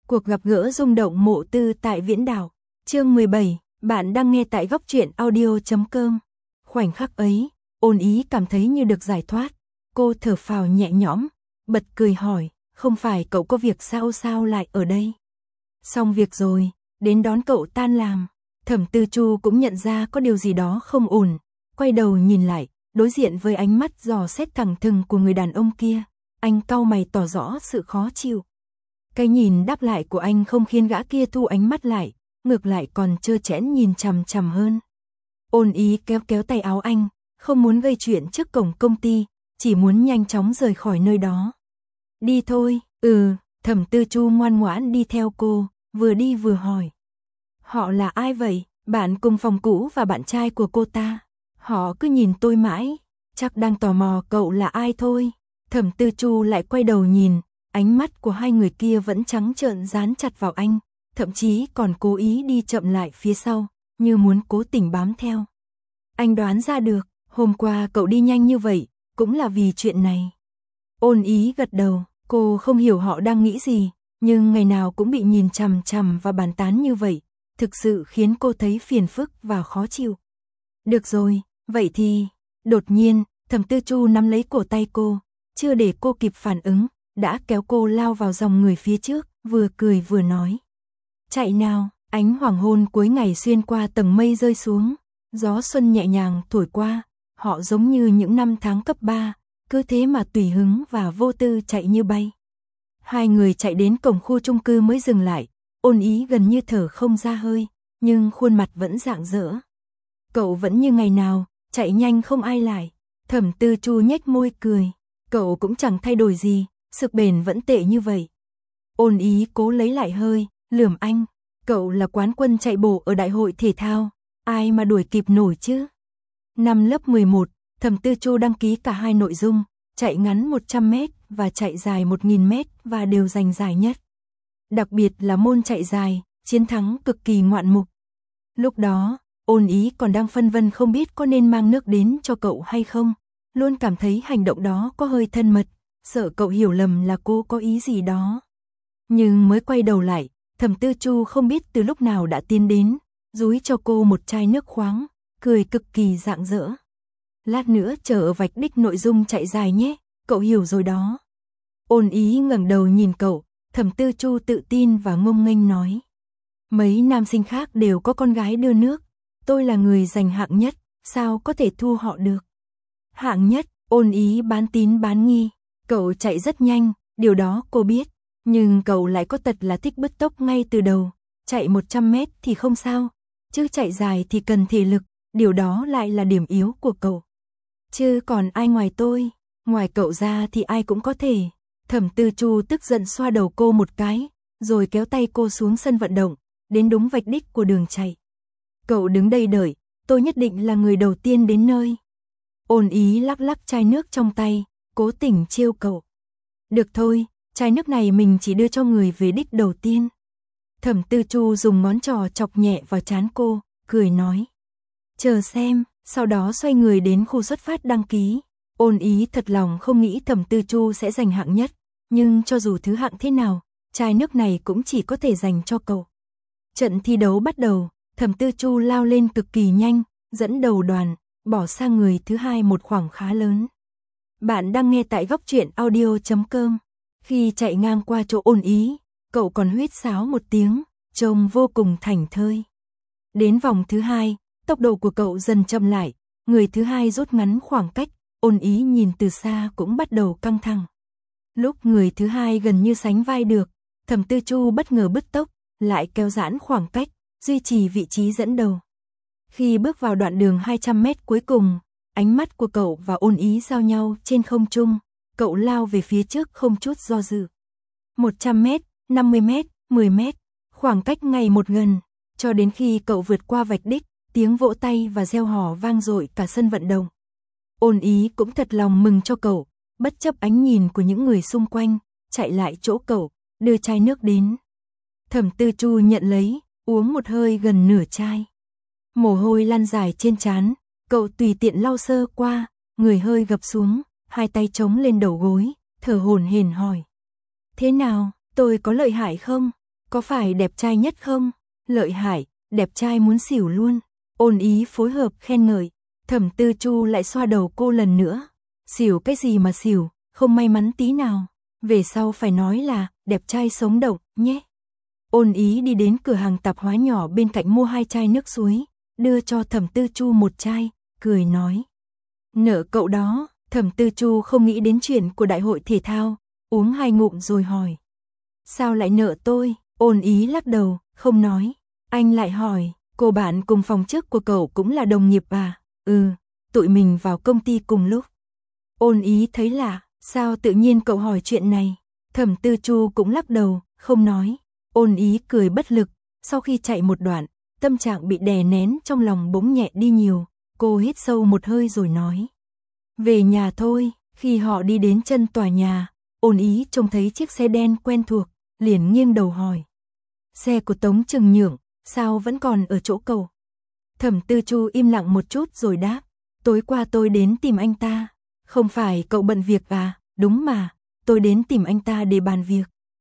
Cuộc gặp gỡ rung động Mộ Tư tại Viễn Đảo. Chương 17, bạn đang nghe tại góc truyện audio.com. Khoảnh khắc ấy, Ôn Ý cảm thấy như được giải thoát. Cô thở phào nhẹ nhõm, bật cười hỏi, không phải cậu có việc sao lại ở đây? Xong việc rồi, đến đón cậu tan làm. Thẩm Tư Chu cũng nhận ra có điều gì đó không ổn, quay đầu nhìn lại, đối diện với ánh mắt dò xét thẳng thừng của người đàn ông kia. Anh cau mày tỏ rõ sự khó chịu. Cái nhìn đáp lại của anh không khiến gã kia thu ánh mắt lại, ngược lại còn trơ trẽn nhìn chằm chằm hơn. Ôn Ý kéo tay áo anh, không muốn gây chuyện trước cổng công ty, chỉ muốn nhanh chóng rời khỏi nơi đó. Đi thôi, Thẩm Tư Chu ngoan ngoãn đi theo cô, vừa đi vừa hỏi. Họ là ai vậy? Bạn cùng phòng cũ và bạn trai của cô ta. Họ cứ nhìn tôi mãi, chắc đang tò mò cậu là ai thôi. Thẩm Tư Chu lại quay đầu nhìn, ánh mắt của hai người kia vẫn trắng trợn dán chặt vào anh, thậm chí còn cố ý đi chậm lại phía sau, như muốn cố tình bám theo. Anh đoán ra được, hôm qua cậu đi nhanh như vậy, cũng là vì chuyện này. Ôn Ý gật đầu, cô không hiểu họ đang nghĩ gì, nhưng ngày nào cũng bị nhìn chằm chằm và bàn tán như vậy, thực sự khiến cô thấy phiền phức và khó chịu. Được rồi, vậy thì... Đột nhiên, Thẩm Tư Chu nắm lấy cổ tay cô, chưa để cô kịp phản ứng, đã kéo cô lao vào dòng người phía trước, vừa cười vừa nói. Chạy nào, ánh hoàng hôn cuối ngày xuyên qua tầng mây rơi xuống, gió xuân nhẹ nhàng thổi qua, họ giống như những năm tháng cấp 3, cứ thế mà tùy hứng và vô tư chạy như bay. Hai người chạy đến cổng khu chung cư mới dừng lại, Ôn Ý gần như thở không ra hơi, nhưng khuôn mặt vẫn rạng rỡ. Cậu vẫn như ngày nào, chạy nhanh không ai lại. Thẩm Tư Chu nhếch môi cười, cậu cũng chẳng thay đổi gì, sức bền vẫn tệ như vậy. Ôn Ý cố lấy lại hơi, lườm anh, cậu là quán quân chạy bộ ở đại hội thể thao, ai mà đuổi kịp nổi chứ. Năm lớp 11, Thẩm Tư Chu đăng ký cả hai nội dung, chạy ngắn 100m và chạy dài 1000m và đều giành giải nhất. Đặc biệt là môn chạy dài, chiến thắng cực kỳ ngoạn mục. Lúc đó, Ôn Ý còn đang phân vân không biết có nên mang nước đến cho cậu hay không, luôn cảm thấy hành động đó có hơi thân mật, sợ cậu hiểu lầm là cô có ý gì đó. Nhưng mới quay đầu lại, Thẩm Tư Chu không biết từ lúc nào đã tiến đến, dúi cho cô một chai nước khoáng, cười cực kỳ rạng rỡ. Lát nữa chờ ở vạch đích nội dung chạy dài nhé, cậu hiểu rồi đó. Ôn Ý ngẩng đầu nhìn cậu, Thẩm Tư Chu tự tin và ngông nghênh nói. Mấy nam sinh khác đều có con gái đưa nước, tôi là người giành hạng nhất, sao có thể thua họ được. Hạng nhất, Ôn Ý bán tín bán nghi, cậu chạy rất nhanh, điều đó cô biết, nhưng cậu lại có tật là thích bứt tốc ngay từ đầu, chạy 100m thì không sao, chứ chạy dài thì cần thể lực, điều đó lại là điểm yếu của cậu. Chứ còn ai ngoài tôi, ngoài cậu ra thì ai cũng có thể. Thẩm Tư Chu tức giận xoa đầu cô một cái, rồi kéo tay cô xuống sân vận động, đến đúng vạch đích của đường chạy. Cậu đứng đây đợi, tôi nhất định là người đầu tiên đến nơi. Ôn Ý lắc lắc chai nước trong tay, cố tình trêu cậu. Được thôi, chai nước này mình chỉ đưa cho người về đích đầu tiên. Thẩm Tư Chu dùng ngón trỏ chọc nhẹ vào trán cô, cười nói. Chờ xem, sau đó xoay người đến khu xuất phát đăng ký. Ôn Ý thật lòng không nghĩ Thẩm Tư Chu sẽ giành hạng nhất, nhưng cho dù thứ hạng thế nào, chai nước này cũng chỉ có thể dành cho cậu. Trận thi đấu bắt đầu, Thẩm Tư Chu lao lên cực kỳ nhanh, dẫn đầu đoàn, bỏ sang người thứ hai một khoảng khá lớn. Bạn đang nghe tại góc truyện audio.com. Khi chạy ngang qua chỗ Ôn Ý, cậu còn huýt sáo một tiếng, trông vô cùng thảnh thơi. Đến vòng thứ hai, tốc độ của cậu dần chậm lại, người thứ hai rút ngắn khoảng cách, Ôn Ý nhìn từ xa cũng bắt đầu căng thẳng. Lúc người thứ hai gần như sánh vai được, Thẩm Tư Chu bất ngờ bứt tốc, lại kéo giãn khoảng cách, duy trì vị trí dẫn đầu. Khi bước vào đoạn đường 200m cuối cùng, ánh mắt của cậu và Ôn Ý giao nhau trên không trung, cậu lao về phía trước không chút do dự. 100m, 50m, 10m, khoảng cách ngày một gần, cho đến khi cậu vượt qua vạch đích, tiếng vỗ tay và reo hò vang dội cả sân vận động. Ôn Ý cũng thật lòng mừng cho cậu, bất chấp ánh nhìn của những người xung quanh, chạy lại chỗ cậu, đưa chai nước đến. Thẩm Tư Chu nhận lấy, uống một hơi gần nửa chai. Mồ hôi lăn dài trên trán, cậu tùy tiện lau sơ qua, người hơi gập xuống, hai tay chống lên đầu gối, thở hổn hển hỏi. Thế nào, tôi có lợi hại không? Có phải đẹp trai nhất không? Lợi hại, đẹp trai muốn xỉu luôn. Ôn Ý phối hợp khen ngợi. Thẩm Tư Chu lại xoa đầu cô lần nữa. Xỉu cái gì mà xỉu, không may mắn tí nào. Về sau phải nói là đẹp trai sống động nhé. Ôn Ý đi đến cửa hàng tạp hóa nhỏ bên cạnh mua 2 chai nước suối, đưa cho Thẩm Tư Chu 1 chai, cười nói. Nợ cậu đó. Thẩm Tư Chu không nghĩ đến chuyện của đại hội thể thao, uống 2 ngụm rồi hỏi. Sao lại nợ tôi? Ôn Ý lắc đầu, không nói. Anh lại hỏi, cô bạn cùng phòng trước của cậu cũng là đồng nghiệp à? Ừ, tụi mình vào công ty cùng lúc. Ôn Ý thấy lạ, sao tự nhiên cậu hỏi chuyện này? Thẩm Tư Chu cũng lắc đầu, không nói. Ôn Ý cười bất lực, sau khi chạy một đoạn, tâm trạng bị đè nén trong lòng bỗng nhẹ đi nhiều, cô hít sâu một hơi rồi nói. Về nhà thôi. Khi họ đi đến chân tòa nhà, Ôn Ý trông thấy chiếc xe đen quen thuộc, liền nghiêng đầu hỏi. Xe của Tống Trừng Nhượng, sao vẫn còn ở chỗ cậu? Thẩm Tư Chu im lặng một chút rồi đáp. Tối qua tôi đến tìm anh ta. Không phải cậu bận việc à? Đúng mà, tôi đến tìm anh ta để bàn việc.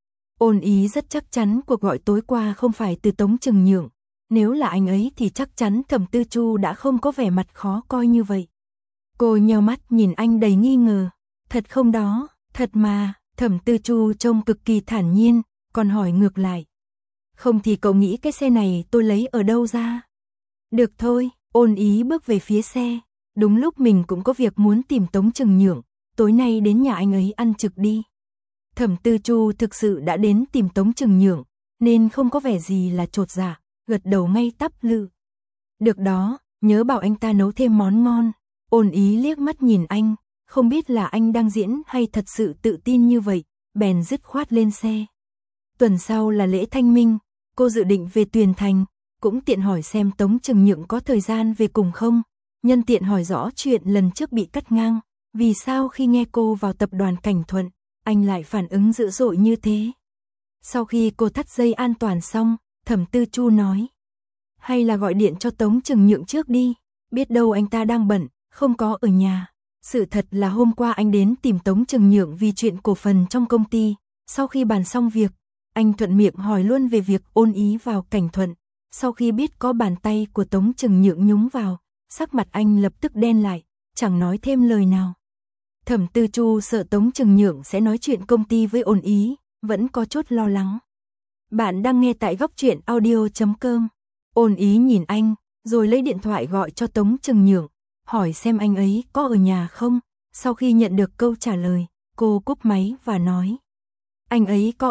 Ôn Ý rất chắc chắn cuộc gọi tối qua không phải từ Tống Trừng Nhượng. Nếu là anh ấy thì chắc chắn Thẩm Tư Chu đã không có vẻ mặt khó coi như vậy. Cô nheo mắt nhìn anh đầy nghi ngờ. Thật không đó? Thật mà. Thẩm Tư Chu trông cực kỳ thản nhiên, còn hỏi ngược lại. Không thì cậu nghĩ cái xe này tôi lấy ở đâu ra? Được thôi. Ôn Ý bước về phía xe. Đúng lúc mình cũng có việc muốn tìm Tống Trừng Nhượng, tối nay đến nhà anh ấy ăn trực đi. Thẩm Tư Chu thực sự đã đến tìm Tống Trừng Nhượng, nên không có vẻ gì là chột dạ, gật đầu ngay tắp lự. Được đó, nhớ bảo anh ta nấu thêm món ngon. Ôn Ý liếc mắt nhìn anh, không biết là anh đang diễn hay thật sự tự tin như vậy, bèn dứt khoát lên xe. Tuần sau là lễ Thanh Minh, cô dự định về Tuyền Thành, cũng tiện hỏi xem Tống Trừng Nhượng có thời gian về cùng không, nhân tiện hỏi rõ chuyện lần trước bị cắt ngang, vì sao khi nghe cô vào tập đoàn Cảnh Thuận, anh lại phản ứng dữ dội như thế. Sau khi cô thắt dây an toàn xong, Thẩm Tư Chu nói. Hay là gọi điện cho Tống Trừng Nhượng trước đi, biết đâu anh ta đang bận, không có ở nhà. Sự thật là hôm qua anh đến tìm Tống Trừng Nhượng vì chuyện cổ phần trong công ty, sau khi bàn xong việc, anh thuận miệng hỏi luôn về việc Ôn Ý vào Cảnh Thuận. Sau khi biết có bàn tay của Tống Trừng Nhượng nhúng vào, sắc mặt anh lập tức đen lại, chẳng nói thêm lời nào. Thẩm Tư Chu sợ Tống Trừng Nhượng sẽ nói chuyện công ty với Ôn Ý, vẫn có chút lo lắng. Bạn đang nghe tại Góc Truyện Audio.com. Ôn Ý nhìn anh, rồi lấy điện thoại gọi cho Tống Trừng Nhượng, hỏi xem anh ấy có ở nhà không. Sau khi nhận được câu trả lời, cô cúp máy và nói. Anh ấy có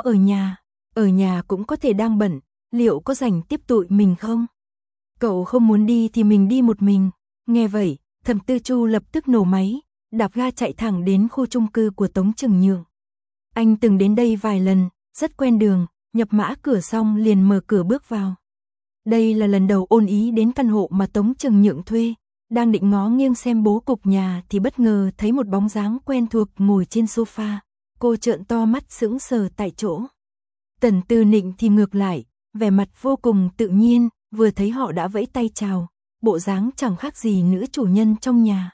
ở nhà cũng có thể đang bận, liệu có rảnh tiếp tụi mình không? Cậu không muốn đi thì mình đi một mình. Nghe vậy, Thẩm Tư Chu lập tức nổ máy, đạp ga chạy thẳng đến khu chung cư của Tống Trừng Nhượng. Anh từng đến đây vài lần, rất quen đường, nhập mã cửa xong liền mở cửa bước vào. Đây là lần đầu Ôn Ý đến căn hộ mà Tống Trừng Nhượng thuê, đang định ngó nghiêng xem bố cục nhà thì bất ngờ thấy một bóng dáng quen thuộc ngồi trên sofa. Cô trợn to mắt sững sờ tại chỗ. Tần Tư Nịnh thì ngược lại, vẻ mặt vô cùng tự nhiên, vừa thấy họ đã vẫy tay chào, bộ dáng chẳng khác gì nữ chủ nhân trong nhà.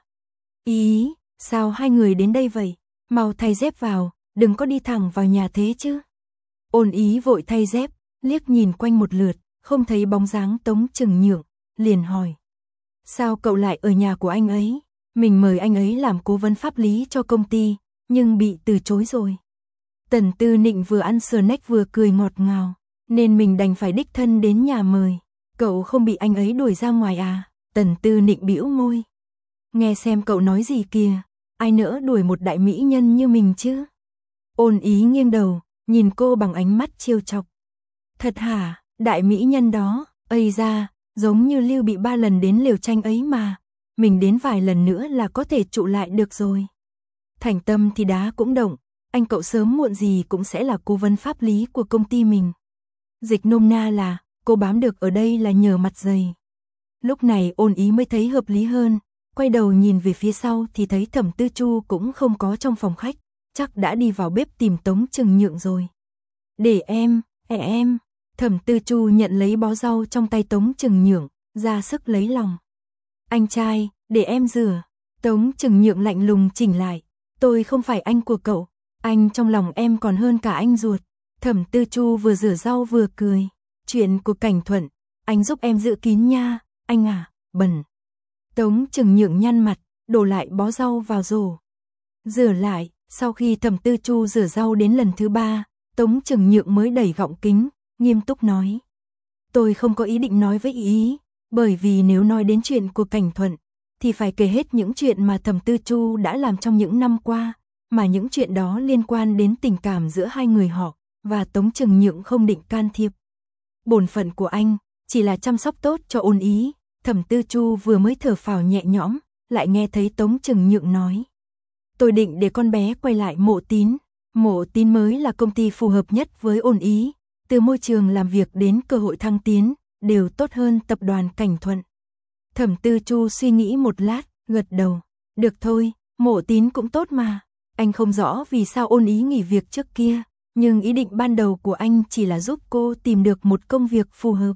Ý, sao hai người đến đây vậy? Mau thay dép vào, đừng có đi thẳng vào nhà thế chứ. Ôn Ý vội thay dép, liếc nhìn quanh một lượt, không thấy bóng dáng Tống Trừng Nhượng, liền hỏi. Sao cậu lại ở nhà của anh ấy? Mình mời anh ấy làm cố vấn pháp lý cho công ty, nhưng bị từ chối rồi. Tần Tư Nịnh vừa ăn snack vừa cười ngọt ngào, nên mình đành phải đích thân đến nhà mời. Cậu không bị anh ấy đuổi ra ngoài à? Tần Tư Nịnh bĩu môi. Nghe xem cậu nói gì kìa, ai nỡ đuổi một đại mỹ nhân như mình chứ? Ôn Ý nghiêng đầu, nhìn cô bằng ánh mắt trêu chọc. Thật hả, đại mỹ nhân đó, ây da, giống như Lưu bị 3 lần đến lều tranh ấy mà, mình đến vài lần nữa là có thể trụ lại được rồi. Thành tâm thì đá cũng động, anh cậu sớm muộn gì cũng sẽ là cố vấn pháp lý của công ty mình. Dịch nôm na là, cô bám được ở đây là nhờ mặt dày. Lúc này Ôn Ý mới thấy hợp lý hơn, quay đầu nhìn về phía sau thì thấy Thẩm Tư Chu cũng không có trong phòng khách, chắc đã đi vào bếp tìm Tống Trừng Nhượng rồi. Để em. Thẩm Tư Chu nhận lấy bó rau trong tay Tống Trừng Nhượng, ra sức lấy lòng. Anh trai, để em rửa. Tống Trừng Nhượng lạnh lùng chỉnh lại. Tôi không phải anh của cậu, anh trong lòng em còn hơn cả anh ruột. Thẩm Tư Chu vừa rửa rau vừa cười. Chuyện của Cảnh Thuận, anh giúp em giữ kín nha, anh à, bẩn. Tống Trừng Nhượng nhăn mặt, đổ lại bó rau vào rổ. Rửa lại, sau khi Thẩm Tư Chu rửa rau đến lần thứ 3, Tống Trừng Nhượng mới đẩy gọng kính, nghiêm túc nói. Tôi không có ý định nói với ý, bởi vì nếu nói đến chuyện của Cảnh Thuận, thì phải kể hết những chuyện mà Thẩm Tư Chu đã làm trong những năm qua, mà những chuyện đó liên quan đến tình cảm giữa hai người họ, và Tống Trừng Nhượng không định can thiệp. Bổn phận của anh chỉ là chăm sóc tốt cho Ôn Ý. Thẩm Tư Chu vừa mới thở phào nhẹ nhõm, lại nghe thấy Tống Trừng Nhượng nói. Tôi định để con bé quay lại Mộ Tín. Mộ Tín mới là công ty phù hợp nhất với Ôn Ý, từ môi trường làm việc đến cơ hội thăng tiến, đều tốt hơn tập đoàn Cảnh Thuận. Thẩm Tư Chu suy nghĩ một lát, gật đầu. Được thôi, Mộ Tín cũng tốt mà. Anh không rõ vì sao Ôn Ý nghỉ việc trước kia, nhưng ý định ban đầu của anh chỉ là giúp cô tìm được một công việc phù hợp.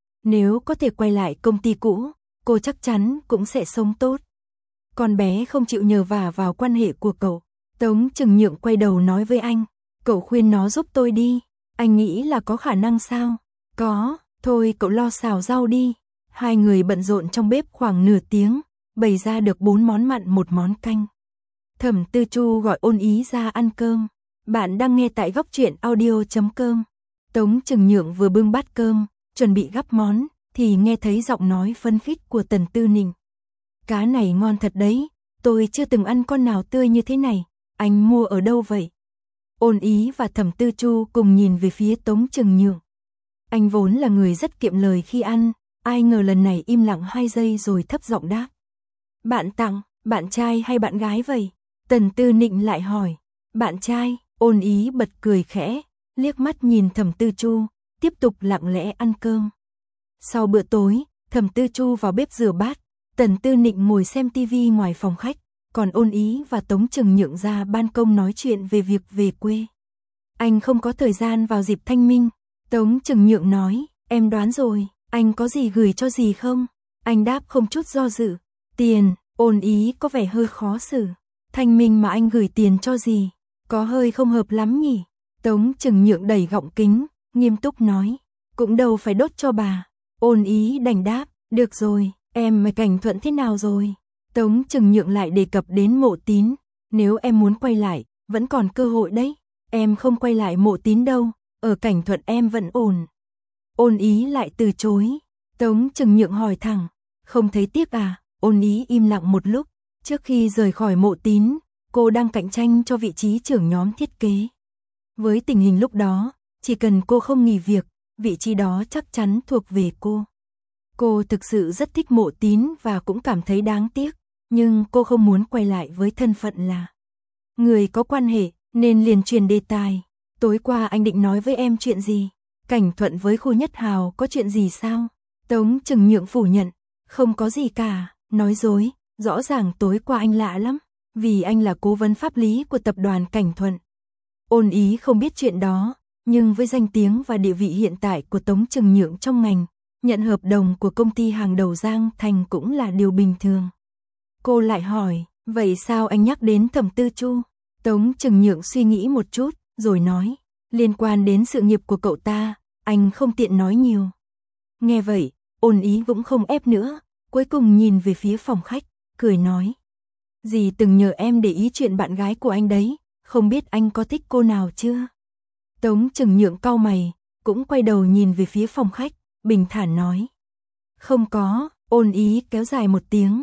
Nếu có thể quay lại công ty cũ, cô chắc chắn cũng sẽ sống tốt. Con bé không chịu nhờ vả vào quan hệ của cậu. Tống Trừng Nhượng quay đầu nói với anh. Cậu khuyên nó giúp tôi đi. Anh nghĩ là có khả năng sao? Có, thôi cậu lo xào rau đi. Hai người bận rộn trong bếp khoảng nửa tiếng, bày ra được 4 món mặn 1 món canh. Thẩm Tư Chu gọi Ôn Ý ra ăn cơm. Bạn đang nghe tại goctruyện.audio.com. Tống Trừng Nhượng vừa bưng bát cơm, chuẩn bị gắp món, thì nghe thấy giọng nói phấn khích của Tần Tư Nịnh. Cá này ngon thật đấy, tôi chưa từng ăn con nào tươi như thế này, anh mua ở đâu vậy? Ôn Ý và Thẩm Tư Chu cùng nhìn về phía Tống Trừng Nhượng. Anh vốn là người rất kiệm lời khi ăn, ai ngờ lần này im lặng 2 giây rồi thấp giọng đáp. Bạn tặng, bạn trai hay bạn gái vậy? Tần Tư Nịnh lại hỏi. Bạn trai. Ôn Ý bật cười khẽ, liếc mắt nhìn Thẩm Tư Chu, tiếp tục lặng lẽ ăn cơm. Sau bữa tối, Thẩm Tư Chu vào bếp rửa bát, Tần Tư Nịnh ngồi xem tivi ngoài phòng khách, còn Ôn Ý và Tống Trừng Nhượng ra ban công nói chuyện về việc về quê. Anh không có thời gian vào dịp Thanh Minh. Tống Trừng Nhượng nói, em đoán rồi, anh có gì gửi cho gì không? Anh đáp không chút do dự. Tiền. Ôn Ý có vẻ hơi khó xử. Thanh Minh mà anh gửi tiền cho gì? Có hơi không hợp lắm nhỉ? Tống Trừng Nhượng đẩy gọng kính, nghiêm túc nói. Cũng đâu phải đốt cho bà. Ôn Ý đành đáp, được rồi, em mà Cảnh Thuận thế nào rồi? Tống Trừng Nhượng lại đề cập đến Mộ Tín. Nếu em muốn quay lại, vẫn còn cơ hội đấy. Em không quay lại Mộ Tín đâu, ở Cảnh Thuận em vẫn ổn. Ôn Ý lại từ chối. Tống Trừng Nhượng hỏi thẳng, không thấy tiếc à? Ôn Ý im lặng một lúc. Trước khi rời khỏi Mộ Tín, cô đang cạnh tranh cho vị trí trưởng nhóm thiết kế. Với tình hình lúc đó, chỉ cần cô không nghỉ việc, vị trí đó chắc chắn thuộc về cô. Cô thực sự rất thích Mộ Tín và cũng cảm thấy đáng tiếc, nhưng cô không muốn quay lại với thân phận là người có quan hệ, nên liền truyền đề tài. Tối qua anh định nói với em chuyện gì? Cảnh Thuận với Khu Nhất Hào có chuyện gì sao? Tống Trừng Nhượng phủ nhận, không có gì cả, nói dối, rõ ràng tối qua anh lạ lắm, vì anh là cố vấn pháp lý của tập đoàn Cảnh Thuận. Ôn Ý không biết chuyện đó, nhưng với danh tiếng và địa vị hiện tại của Tống Trừng Nhượng trong ngành, nhận hợp đồng của công ty hàng đầu Giang Thành cũng là điều bình thường. Cô lại hỏi, vậy sao anh nhắc đến Thẩm Tư Chu? Tống Trừng Nhượng suy nghĩ một chút, rồi nói, liên quan đến sự nghiệp của cậu ta, anh không tiện nói nhiều. Nghe vậy, Ôn Ý cũng không ép nữa, cuối cùng nhìn về phía phòng khách, cười nói. Dì từng nhờ em để ý chuyện bạn gái của anh đấy, không biết anh có thích cô nào chưa? Tống Trừng Nhượng cau mày, cũng quay đầu nhìn về phía phòng khách, bình thản nói. Không có. Ôn Ý kéo dài một tiếng,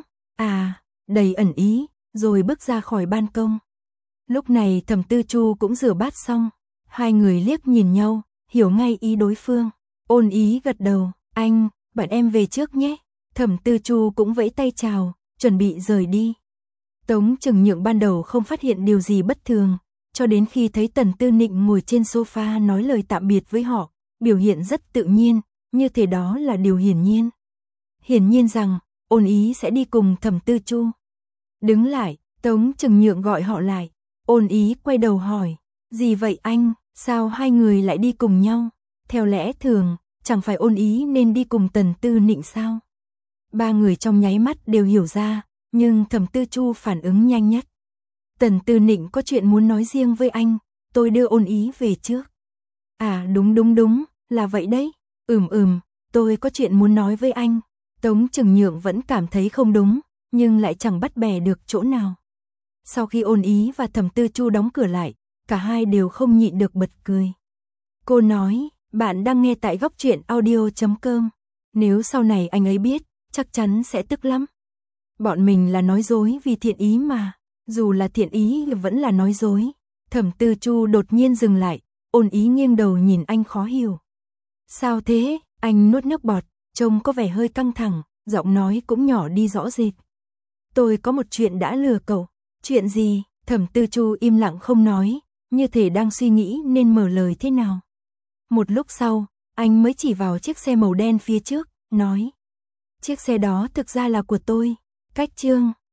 đầy ẩn ý, rồi bước ra khỏi ban công. Lúc này Thẩm Tư Chu cũng rửa bát xong, hai người liếc nhìn nhau, hiểu ngay ý đối phương. Ôn Ý gật đầu, bạn em về trước nhé. Thẩm Tư Chu cũng vẫy tay chào, chuẩn bị rời đi. Tống Trừng Nhượng ban đầu không phát hiện điều gì bất thường, cho đến khi thấy Tần Tư Nịnh ngồi trên sofa nói lời tạm biệt với họ, biểu hiện rất tự nhiên, như thể đó là điều hiển nhiên. Hiển nhiên rằng, Ôn Ý sẽ đi cùng Thẩm Tư Chu. Đứng lại, Tống Trừng Nhượng gọi họ lại. Ôn Ý quay đầu hỏi, gì vậy anh, sao hai người lại đi cùng nhau? Theo lẽ thường, chẳng phải Ôn Ý nên đi cùng Tần Tư Nịnh sao? Ba người trong nháy mắt đều hiểu ra, nhưng Thẩm Tư Chu phản ứng nhanh nhất. Tần Tư Nịnh có chuyện muốn nói riêng với anh, tôi đưa Ôn Ý về trước. À đúng, là vậy đấy. Tôi có chuyện muốn nói với anh. Tống Trừng Nhượng vẫn cảm thấy không đúng, nhưng lại chẳng bắt bẻ được chỗ nào. Sau khi Ôn Ý và Thẩm Tư Chu đóng cửa lại, cả hai đều không nhịn được bật cười. Cô nói, bạn đang nghe tại góc truyện audio.com. Nếu sau này anh ấy biết, chắc chắn sẽ tức lắm. Bọn mình là nói dối vì thiện ý mà, dù là thiện ý vẫn là nói dối. Thẩm Tư Chu đột nhiên dừng lại, Ôn Ý nghiêng đầu nhìn anh khó hiểu. Sao thế? Anh nuốt nước bọt, trông có vẻ hơi căng thẳng, giọng nói cũng nhỏ đi rõ rệt. Tôi có một chuyện đã lừa cậu. Chuyện gì? Thẩm Tư Chu im lặng không nói, như thể đang suy nghĩ nên mở lời thế nào. Một lúc sau, anh mới chỉ vào chiếc xe màu đen phía trước, nói. Chiếc xe đó thực ra là của tôi. Cách chương